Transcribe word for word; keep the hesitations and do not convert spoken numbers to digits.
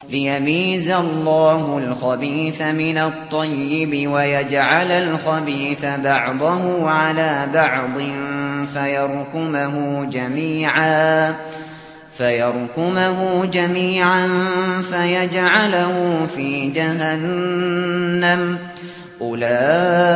ليميز الله الخبيث من الطيب ويجعل الخبيث بعضه على بعض فيركمه جميعا فيركمه جميعا فيجعله في جهنم أولئك